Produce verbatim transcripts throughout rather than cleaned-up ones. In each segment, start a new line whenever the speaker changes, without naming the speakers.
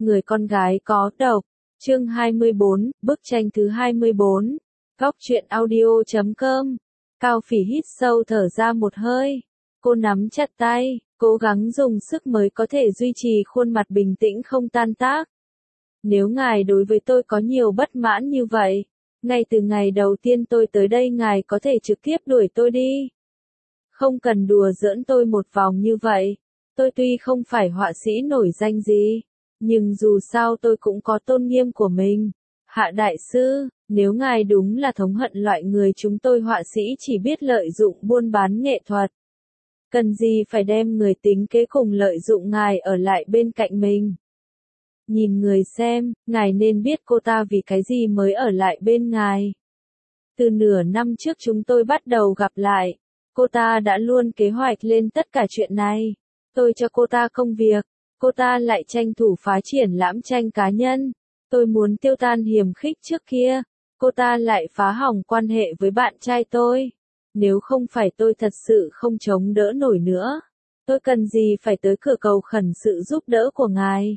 Người con gái có độc. Chương hai mươi bốn, bức tranh thứ hai mươi bốn. Góc truyện audio chấm com. Cao Phỉ hít sâu thở ra một hơi. Cô nắm chặt tay, cố gắng dùng sức mới có thể duy trì khuôn mặt bình tĩnh không tan tác. Nếu ngài đối với tôi có nhiều bất mãn như vậy, ngay từ ngày đầu tiên tôi tới đây ngài có thể trực tiếp đuổi tôi đi. Không cần đùa giỡn tôi một vòng như vậy. Tôi tuy không phải họa sĩ nổi danh gì, nhưng dù sao tôi cũng có tôn nghiêm của mình. Hạ đại sư, nếu ngài đúng là thống hận loại người chúng tôi họa sĩ chỉ biết lợi dụng buôn bán nghệ thuật, cần gì phải đem người tính kế cùng lợi dụng ngài ở lại bên cạnh mình. Nhìn người xem, ngài nên biết cô ta vì cái gì mới ở lại bên ngài. Từ nửa năm trước chúng tôi bắt đầu gặp lại, cô ta đã luôn kế hoạch lên tất cả chuyện này. Tôi cho cô ta công việc, cô ta lại tranh thủ phá triển lãm tranh cá nhân. Tôi muốn tiêu tan hiềm khích trước kia, cô ta lại phá hỏng quan hệ với bạn trai tôi. Nếu không phải tôi thật sự không chống đỡ nổi nữa, tôi cần gì phải tới cửa cầu khẩn sự giúp đỡ của ngài.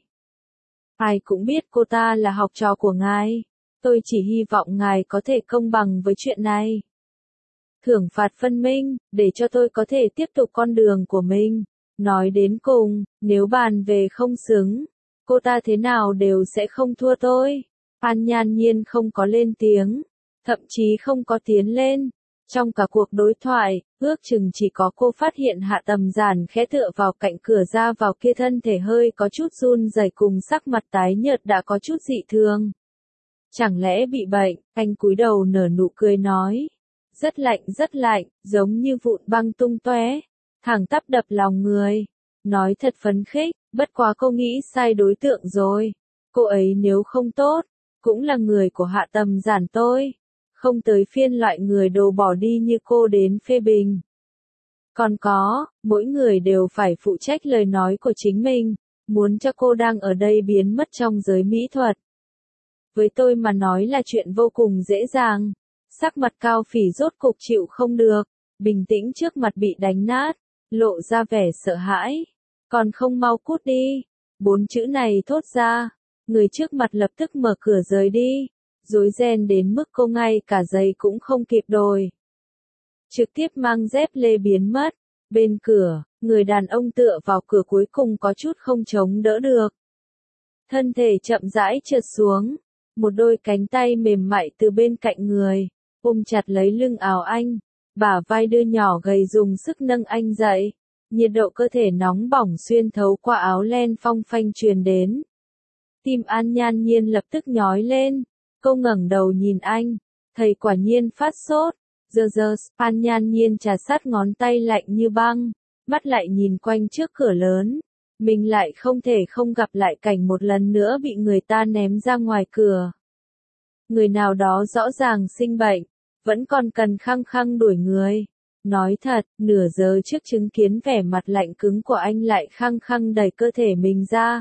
Ai cũng biết cô ta là học trò của ngài, tôi chỉ hy vọng ngài có thể công bằng với chuyện này. Thưởng phạt phân minh, để cho tôi có thể tiếp tục con đường của mình. Nói đến cùng, nếu bàn về không xứng, cô ta thế nào đều sẽ không thua tôi. An Nhan Nhiên không có lên tiếng, thậm chí không có tiến lên. Trong cả cuộc đối thoại, ước chừng chỉ có cô phát hiện Hạ Tầm Giản khẽ tựa vào cạnh cửa ra vào kia, thân thể hơi có chút run rẩy cùng sắc mặt tái nhợt đã có chút dị thường. Chẳng lẽ bị bệnh? Anh cúi đầu nở nụ cười nói. Rất lạnh rất lạnh, giống như vụn băng tung tóe, thẳng tắp đập lòng người. Nói thật phấn khích, bất quá cô nghĩ sai đối tượng rồi. Cô ấy nếu không tốt, cũng là người của Hạ Tầm Giản tôi. Không tới phiên loại người đồ bỏ đi như cô đến phê bình. Còn có, mỗi người đều phải phụ trách lời nói của chính mình. Muốn cho cô đang ở đây biến mất trong giới mỹ thuật, với tôi mà nói là chuyện vô cùng dễ dàng. Sắc mặt Cao Phỉ rốt cục chịu không được, bình tĩnh trước mặt bị đánh nát, lộ ra vẻ sợ hãi. Còn không mau cút đi. Bốn chữ này thốt ra, người trước mặt lập tức mở cửa rời đi, rối ren đến mức cô ngay cả giày cũng không kịp đồi. Trực tiếp mang dép lê biến mất. Bên cửa, người đàn ông tựa vào cửa cuối cùng có chút không chống đỡ được. Thân thể chậm rãi trượt xuống, một đôi cánh tay mềm mại từ bên cạnh người ôm chặt lấy lưng áo anh, bả vai đưa nhỏ gầy dùng sức nâng anh dậy. Nhiệt độ cơ thể nóng bỏng xuyên thấu qua áo len phong phanh truyền đến. Tim An Nhan Nhiên lập tức nhói lên. Cô ngẩng đầu nhìn anh, thầy quả nhiên phát sốt. Giờ giờ, An Nhan Nhiên trà sát ngón tay lạnh như băng, mắt lại nhìn quanh trước cửa lớn. Mình lại không thể không gặp lại cảnh một lần nữa bị người ta ném ra ngoài cửa. Người nào đó rõ ràng sinh bệnh, vẫn còn cần khăng khăng đuổi người. Nói thật, nửa giờ trước chứng kiến vẻ mặt lạnh cứng của anh lại khăng khăng đẩy cơ thể mình ra.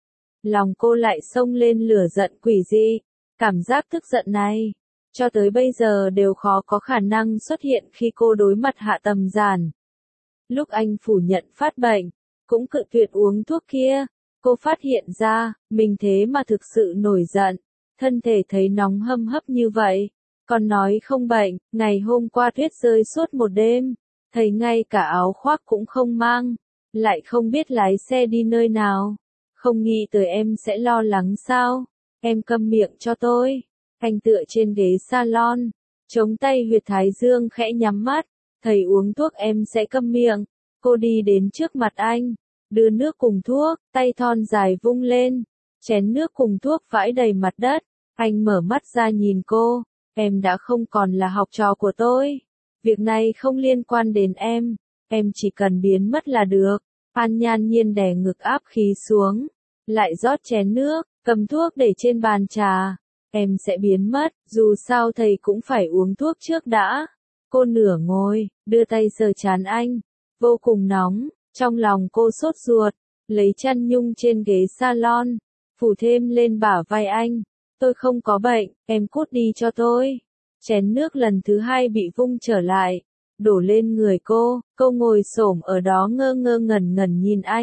Lòng cô lại xông lên lửa giận quỷ dị. Cảm giác tức giận này, cho tới bây giờ đều khó có khả năng xuất hiện khi cô đối mặt Hạ Tầm Giản. Lúc anh phủ nhận phát bệnh, cũng cự tuyệt uống thuốc kia, cô phát hiện ra, mình thế mà thực sự nổi giận, thân thể thấy nóng hâm hấp như vậy. Còn nói không bệnh, ngày hôm qua tuyết rơi suốt một đêm, thấy ngay cả áo khoác cũng không mang, lại không biết lái xe đi nơi nào. Không nghĩ tới em sẽ lo lắng sao? Em câm miệng cho tôi. Anh tựa trên ghế salon, chống tay huyệt thái dương khẽ nhắm mắt. Thầy uống thuốc em sẽ câm miệng. Cô đi đến trước mặt anh, đưa nước cùng thuốc, tay thon dài vung lên, chén nước cùng thuốc vãi đầy mặt đất. Anh mở mắt ra nhìn cô. Em đã không còn là học trò của tôi. Việc này không liên quan đến em. Em chỉ cần biến mất là được. An Nhan Nhiên đè ngực áp khí xuống, lại rót chén nước, cầm thuốc để trên bàn trà. Em sẽ biến mất, dù sao thầy cũng phải uống thuốc trước đã. Cô nửa ngồi, đưa tay sờ trán anh, vô cùng nóng, trong lòng cô sốt ruột, lấy chăn nhung trên ghế salon, phủ thêm lên bả vai anh. Tôi không có bệnh, em cút đi cho tôi. Chén nước lần thứ hai bị vung trở lại, đổ lên người cô, cô ngồi xổm ở đó ngơ ngơ ngẩn ngẩn nhìn anh.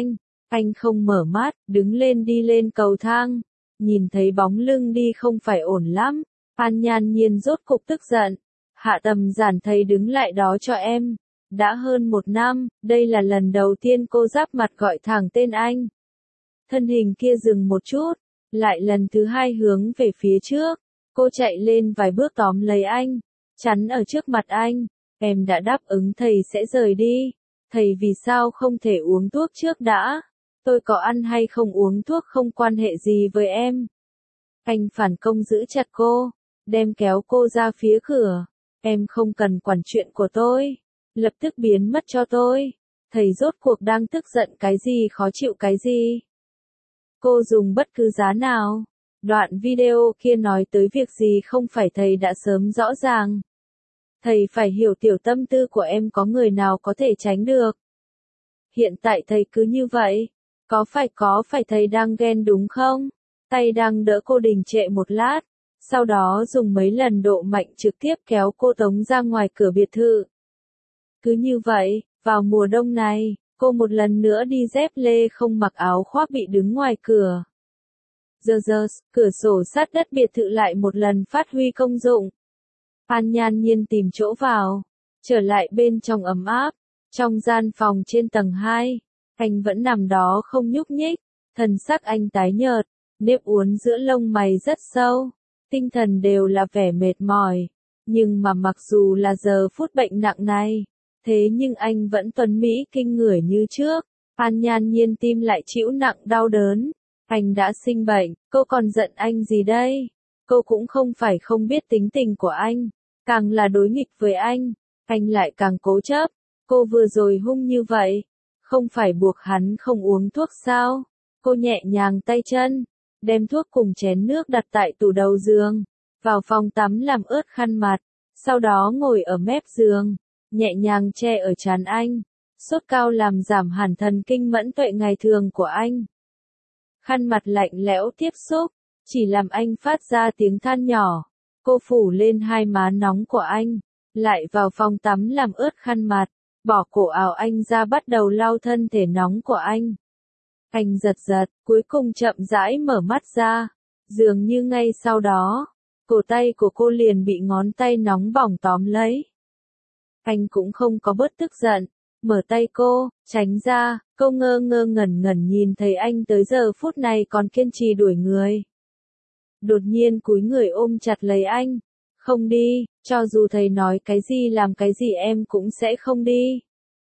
Anh không mở mắt, đứng lên đi lên cầu thang. Nhìn thấy bóng lưng đi không phải ổn lắm. An Nhan Nhiên rốt cục tức giận. Hạ Tầm Giản thầy đứng lại đó cho em. Đã hơn một năm, đây là lần đầu tiên cô giáp mặt gọi thẳng tên anh. Thân hình kia dừng một chút, lại lần thứ hai hướng về phía trước. Cô chạy lên vài bước tóm lấy anh, chắn ở trước mặt anh. Em đã đáp ứng thầy sẽ rời đi. Thầy vì sao không thể uống thuốc trước đã? Tôi có ăn hay không uống thuốc không quan hệ gì với em. Anh phản công giữ chặt cô, đem kéo cô ra phía cửa. Em không cần quản chuyện của tôi. Lập tức biến mất cho tôi. Thầy rốt cuộc đang tức giận cái gì, khó chịu cái gì? Cô dùng bất cứ giá nào. Đoạn video kia nói tới việc gì không phải thầy đã sớm rõ ràng. Thầy phải hiểu tiểu tâm tư của em, có người nào có thể tránh được. Hiện tại thầy cứ như vậy. Có phải có phải thầy đang ghen đúng không? Tay đang đỡ cô đình trệ một lát. Sau đó dùng mấy lần độ mạnh trực tiếp kéo cô tống ra ngoài cửa biệt thự. Cứ như vậy, vào mùa đông này, cô một lần nữa đi dép lê không mặc áo khoác bị đứng ngoài cửa. Giờ giờ, cửa sổ sát đất biệt thự lại một lần phát huy công dụng. An Nhan Nhiên tìm chỗ vào, trở lại bên trong ấm áp, trong gian phòng trên tầng hai, anh vẫn nằm đó không nhúc nhích, thần sắc anh tái nhợt, nếp uốn giữa lông mày rất sâu, tinh thần đều là vẻ mệt mỏi, nhưng mà mặc dù là giờ phút bệnh nặng này, thế nhưng anh vẫn tuấn mỹ kinh người như trước. An Nhan Nhiên tim lại chịu nặng đau đớn. Anh đã sinh bệnh, cô còn giận anh gì đây? Cô cũng không phải không biết tính tình của anh, càng là đối nghịch với anh, anh lại càng cố chấp. Cô vừa rồi hung như vậy, không phải buộc hắn không uống thuốc sao? Cô nhẹ nhàng tay chân, đem thuốc cùng chén nước đặt tại tủ đầu giường, vào phòng tắm làm ướt khăn mặt, sau đó ngồi ở mép giường, nhẹ nhàng che ở trán anh. Sốt cao làm giảm hẳn thần kinh mẫn tuệ ngày thường của anh. Khăn mặt lạnh lẽo tiếp xúc, chỉ làm anh phát ra tiếng than nhỏ. Cô phủ lên hai má nóng của anh, lại vào phòng tắm làm ướt khăn mặt, bỏ cổ áo anh ra bắt đầu lau thân thể nóng của anh. Anh giật giật, cuối cùng chậm rãi mở mắt ra, dường như ngay sau đó, cổ tay của cô liền bị ngón tay nóng bỏng tóm lấy. Anh cũng không có bớt tức giận, mở tay cô, tránh ra, cô ngơ ngơ ngẩn ngẩn nhìn thấy anh tới giờ phút này còn kiên trì đuổi người. Đột nhiên cúi người ôm chặt lấy anh, không đi, cho dù thầy nói cái gì làm cái gì em cũng sẽ không đi.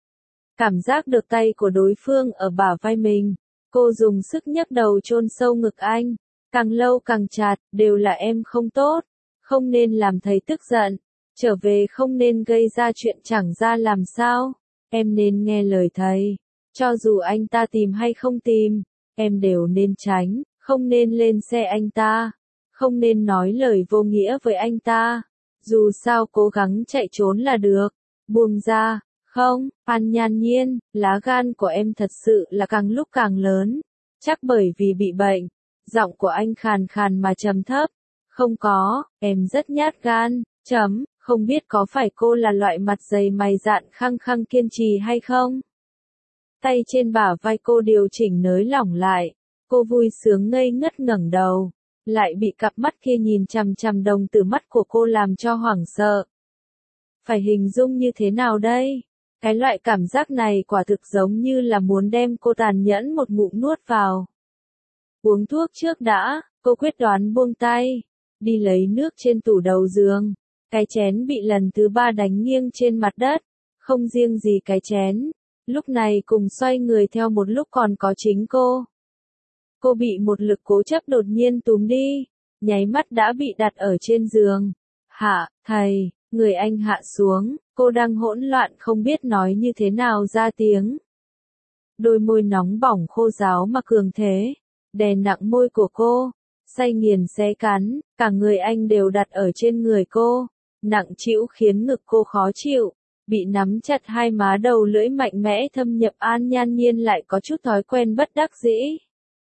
Cảm giác được tay của đối phương ở bả vai mình, cô dùng sức nhấc đầu chôn sâu ngực anh, càng lâu càng chặt, đều là em không tốt, không nên làm thầy tức giận, trở về không nên gây ra chuyện chẳng ra làm sao. Em nên nghe lời thầy, cho dù anh ta tìm hay không tìm, em đều nên tránh, không nên lên xe anh ta, không nên nói lời vô nghĩa với anh ta, dù sao cố gắng chạy trốn là được, buông ra, không, An Nhan Nhiên, lá gan của em thật sự là càng lúc càng lớn, chắc bởi vì bị bệnh, giọng của anh khàn khàn mà trầm thấp, không có, em rất nhát gan, chấm. Không biết có phải cô là loại mặt dày mày dạn khăng khăng kiên trì hay không? Tay trên bả vai cô điều chỉnh nới lỏng lại, cô vui sướng ngây ngất ngẩng đầu, lại bị cặp mắt kia nhìn chằm chằm đồng tử mắt của cô làm cho hoảng sợ. Phải hình dung như thế nào đây? Cái loại cảm giác này quả thực giống như là muốn đem cô tàn nhẫn một ngụm nuốt vào. Uống thuốc trước đã, cô quyết đoán buông tay, đi lấy nước trên tủ đầu giường. Cái chén bị lần thứ ba đánh nghiêng trên mặt đất, không riêng gì cái chén, lúc này cùng xoay người theo một lúc còn có chính cô. Cô bị một lực cố chấp đột nhiên túm đi, nháy mắt đã bị đặt ở trên giường. Hạ, thầy, người anh hạ xuống, cô đang hỗn loạn không biết nói như thế nào ra tiếng. Đôi môi nóng bỏng khô ráo mà cường thế, đè nặng môi của cô, say nghiền xé cắn, cả người anh đều đặt ở trên người cô. Nặng trĩu khiến ngực cô khó chịu, bị nắm chặt hai má đầu lưỡi mạnh mẽ thâm nhập. An Nhan Nhiên lại có chút thói quen bất đắc dĩ.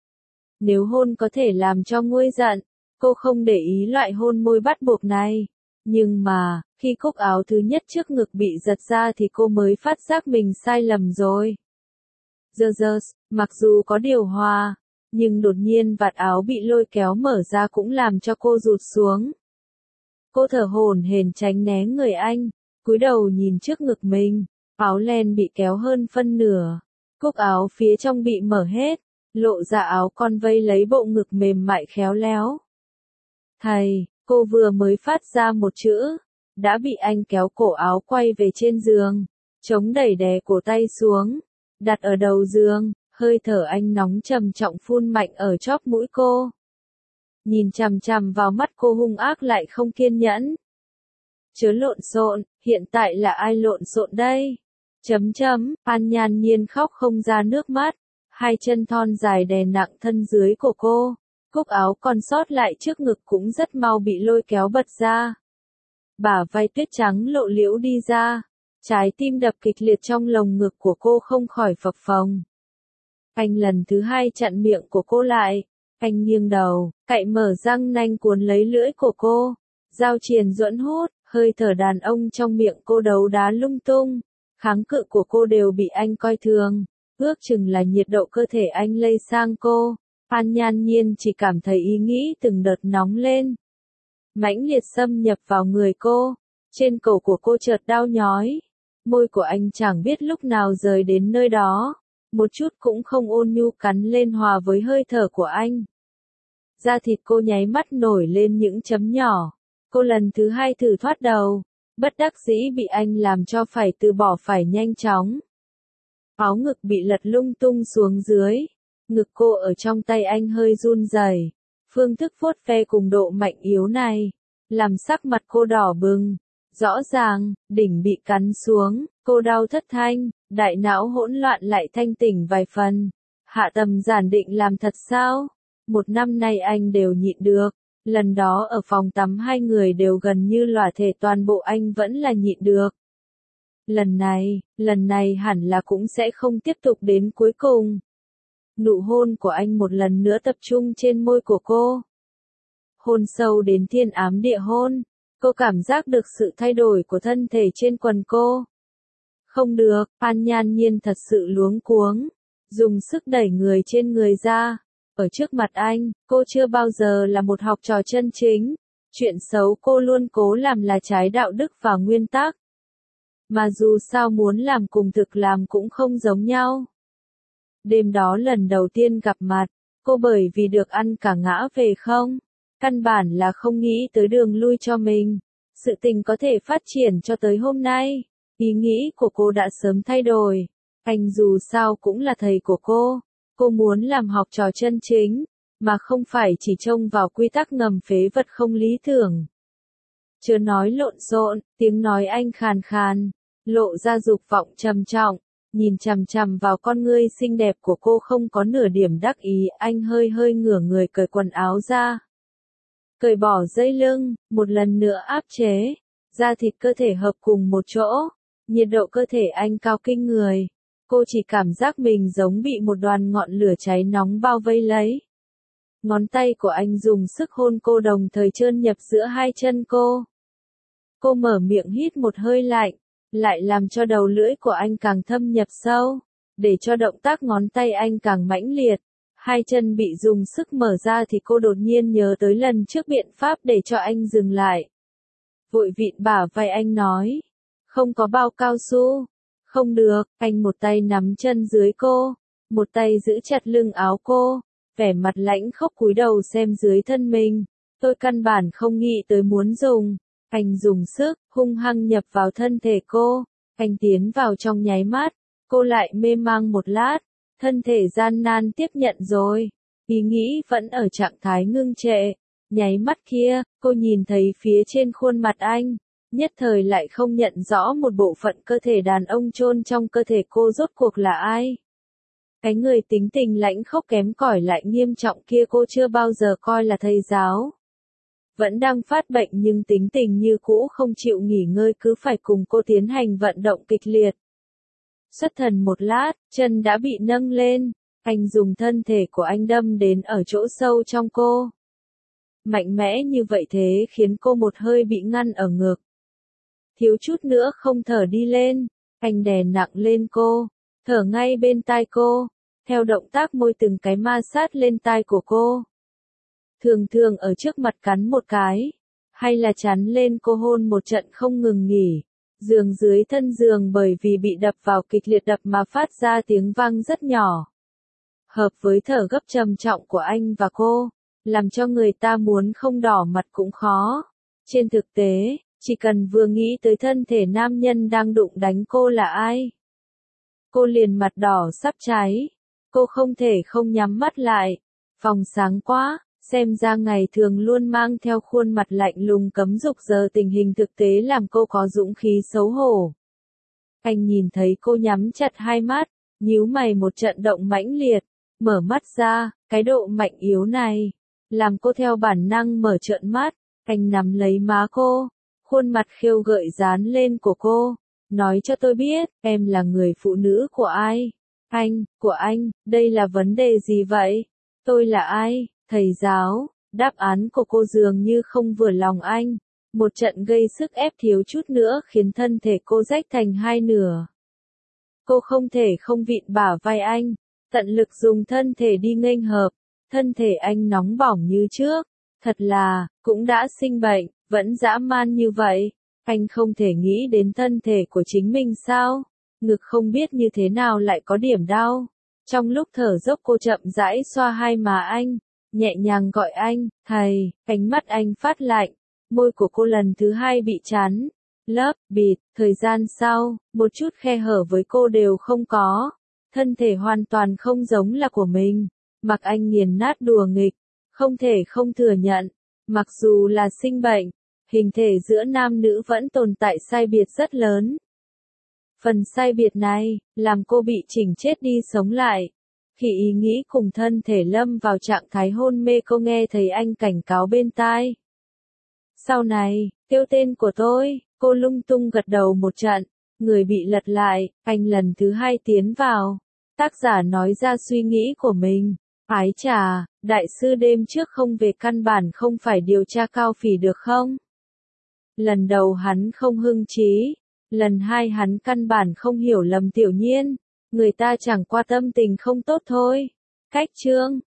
Nếu hôn có thể làm cho nguôi giận, cô không để ý loại hôn môi bắt buộc này. Nhưng mà, khi cúc áo thứ nhất trước ngực bị giật ra thì cô mới phát giác mình sai lầm rồi. Giờ giờ, Mặc dù có điều hòa, nhưng đột nhiên vạt áo bị lôi kéo mở ra cũng làm cho cô rụt xuống. Cô thở hổn hển tránh né người anh, cúi đầu nhìn trước ngực mình, áo len bị kéo hơn phân nửa, cúc áo phía trong bị mở hết, lộ ra áo con vây lấy bộ ngực mềm mại khéo léo. Thầy, cô vừa mới phát ra một chữ, đã bị anh kéo cổ áo quay về trên giường, chống đẩy đè cổ tay xuống, đặt ở đầu giường, hơi thở anh nóng trầm trọng phun mạnh ở chóp mũi cô. Nhìn chằm chằm vào mắt cô hung ác lại không kiên nhẫn. Chớ lộn xộn, hiện tại là ai lộn xộn đây? Chấm chấm, An Nhan Nhiên khóc không ra nước mắt, hai chân thon dài đè nặng thân dưới của cô, cúc áo còn sót lại trước ngực cũng rất mau bị lôi kéo bật ra. Bả vai tuyết trắng lộ liễu đi ra, trái tim đập kịch liệt trong lồng ngực của cô không khỏi phập phồng. Anh lần thứ hai chặn miệng của cô lại, anh nghiêng đầu, cạy mở răng nanh cuốn lấy lưỡi của cô, dao triền duẫn hút, hơi thở đàn ông trong miệng cô đấu đá lung tung, kháng cự của cô đều bị anh coi thường, ước chừng là nhiệt độ cơ thể anh lây sang cô. An Nhan Nhiên chỉ cảm thấy ý nghĩ từng đợt nóng lên, mãnh liệt xâm nhập vào người cô, trên cổ của cô chợt đau nhói, môi của anh chẳng biết lúc nào rời đến nơi đó, một chút cũng không ôn nhu cắn lên hòa với hơi thở của anh. Da thịt cô nháy mắt nổi lên những chấm nhỏ, cô lần thứ hai thử thoát đầu, bất đắc dĩ bị anh làm cho phải từ bỏ phải nhanh chóng. Áo ngực bị lật lung tung xuống dưới, ngực cô ở trong tay anh hơi run rẩy. Phương thức vuốt ve cùng độ mạnh yếu này, làm sắc mặt cô đỏ bừng. Rõ ràng, đỉnh bị cắn xuống, cô đau thất thanh, đại não hỗn loạn lại thanh tỉnh vài phần. Hạ Tầm giản định làm thật sao? Một năm nay anh đều nhịn được. Lần đó ở phòng tắm hai người đều gần như lòa thể, toàn bộ anh vẫn là nhịn được. Lần này, lần này hẳn là cũng sẽ không tiếp tục đến cuối cùng. Nụ hôn của anh một lần nữa tập trung trên môi của cô. Hôn sâu đến thiên ám địa hôn, cô cảm giác được sự thay đổi của thân thể trên quần cô. Không được, An Nhan Nhiên thật sự luống cuống, dùng sức đẩy người trên người ra. Ở trước mặt anh, cô chưa bao giờ là một học trò chân chính, chuyện xấu cô luôn cố làm là trái đạo đức và nguyên tắc. Mà dù sao muốn làm cùng thực làm cũng không giống nhau. Đêm đó lần đầu tiên gặp mặt, cô bởi vì được ăn cả ngã về không, căn bản là không nghĩ tới đường lui cho mình. Sự tình có thể phát triển cho tới hôm nay, ý nghĩ của cô đã sớm thay đổi. Anh dù sao cũng là thầy của cô, cô muốn làm học trò chân chính, mà không phải chỉ trông vào quy tắc ngầm phế vật không lý tưởng. Chưa nói lộn xộn, tiếng nói anh khàn khàn, lộ ra dục vọng trầm trọng. Nhìn chằm chằm vào con ngươi xinh đẹp của cô không có nửa điểm đắc ý, anh hơi hơi ngửa người cởi quần áo ra. Cởi bỏ dây lưng, một lần nữa áp chế, da thịt cơ thể hợp cùng một chỗ, nhiệt độ cơ thể anh cao kinh người. Cô chỉ cảm giác mình giống bị một đoàn ngọn lửa cháy nóng bao vây lấy. Ngón tay của anh dùng sức hôn cô đồng thời trơn nhập giữa hai chân cô. Cô mở miệng hít một hơi lạnh, lại làm cho đầu lưỡi của anh càng thâm nhập sâu, để cho động tác ngón tay anh càng mãnh liệt. Hai chân bị dùng sức mở ra thì cô đột nhiên nhớ tới lần trước biện pháp để cho anh dừng lại. Vội vịn bả vai anh nói, không có bao cao su. Không được, anh một tay nắm chân dưới cô, một tay giữ chặt lưng áo cô, vẻ mặt lãnh khốc cúi đầu xem dưới thân mình. Tôi căn bản không nghĩ tới muốn dùng. Anh dùng sức, hung hăng nhập vào thân thể cô, anh tiến vào trong nháy mắt, cô lại mê mang một lát, thân thể gian nan tiếp nhận rồi, ý nghĩ vẫn ở trạng thái ngưng trệ. Nháy mắt kia, cô nhìn thấy phía trên khuôn mặt anh, nhất thời lại không nhận rõ một bộ phận cơ thể đàn ông chôn trong cơ thể cô rốt cuộc là ai. Cái người tính tình lãnh khốc kém cỏi lại nghiêm trọng kia cô chưa bao giờ coi là thầy giáo. Vẫn đang phát bệnh nhưng tính tình như cũ không chịu nghỉ ngơi, cứ phải cùng cô tiến hành vận động kịch liệt. Xuất thần một lát, chân đã bị nâng lên, anh dùng thân thể của anh đâm đến ở chỗ sâu trong cô. Mạnh mẽ như vậy thế khiến cô một hơi bị ngăn ở ngực. Thiếu chút nữa không thở đi lên, anh đè nặng lên cô, thở ngay bên tai cô, theo động tác môi từng cái ma sát lên tai của cô. Thường thường ở trước mặt cắn một cái, hay là chắn lên cô hôn một trận không ngừng nghỉ. Giường dưới thân giường bởi vì bị đập vào kịch liệt đập mà phát ra tiếng vang rất nhỏ. Hợp với thở gấp trầm trọng của anh và cô, làm cho người ta muốn không đỏ mặt cũng khó. Trên thực tế, chỉ cần vừa nghĩ tới thân thể nam nhân đang đụng đánh cô là ai, cô liền mặt đỏ sắp cháy. Cô không thể không nhắm mắt lại. Phòng sáng quá, xem ra ngày thường luôn mang theo khuôn mặt lạnh lùng cấm dục giờ tình hình thực tế làm cô có dũng khí xấu hổ. Anh nhìn thấy cô nhắm chặt hai mắt, nhíu mày một trận động mãnh liệt, mở mắt ra, cái độ mạnh yếu này, làm cô theo bản năng mở trợn mắt. Anh nắm lấy má cô, khuôn mặt khêu gợi dán lên của cô, nói cho tôi biết, em là người phụ nữ của ai? Anh, của anh, đây là vấn đề gì vậy? Tôi là ai? Thầy giáo. Đáp án của cô dường như không vừa lòng anh. Một trận gây sức ép thiếu chút nữa khiến thân thể cô rách thành hai nửa. Cô không thể không vịn bả vai anh, tận lực dùng thân thể đi nghênh hợp. Thân thể anh nóng bỏng như trước. Thật là, cũng đã sinh bệnh, vẫn dã man như vậy. Anh không thể nghĩ đến thân thể của chính mình sao? Ngực không biết như thế nào lại có điểm đau. Trong lúc thở dốc cô chậm rãi xoa hai má anh, nhẹ nhàng gọi anh, thầy. Ánh mắt anh phát lạnh, môi của cô lần thứ hai bị chắn, lấp, bịt. Thời gian sau, một chút khe hở với cô đều không có. Thân thể hoàn toàn không giống là của mình. Mặc anh nghiền nát đùa nghịch, không thể không thừa nhận. Mặc dù là sinh bệnh, hình thể giữa nam nữ vẫn tồn tại sai biệt rất lớn. Phần sai biệt này, làm cô bị chỉnh chết đi sống lại. Khi ý nghĩ cùng thân thể lâm vào trạng thái hôn mê cô nghe thấy anh cảnh cáo bên tai. Sau này, kêu tên của tôi, cô lung tung gật đầu một trận, người bị lật lại, anh lần thứ hai tiến vào. Tác giả nói ra suy nghĩ của mình. Ái chà, đại sư đêm trước không về căn bản không phải điều tra Cao Phỉ được không? Lần đầu hắn không hưng trí. Lần hai hắn căn bản không hiểu lầm Tiểu Nhiên, người ta chẳng qua tâm tình không tốt thôi. Cách chương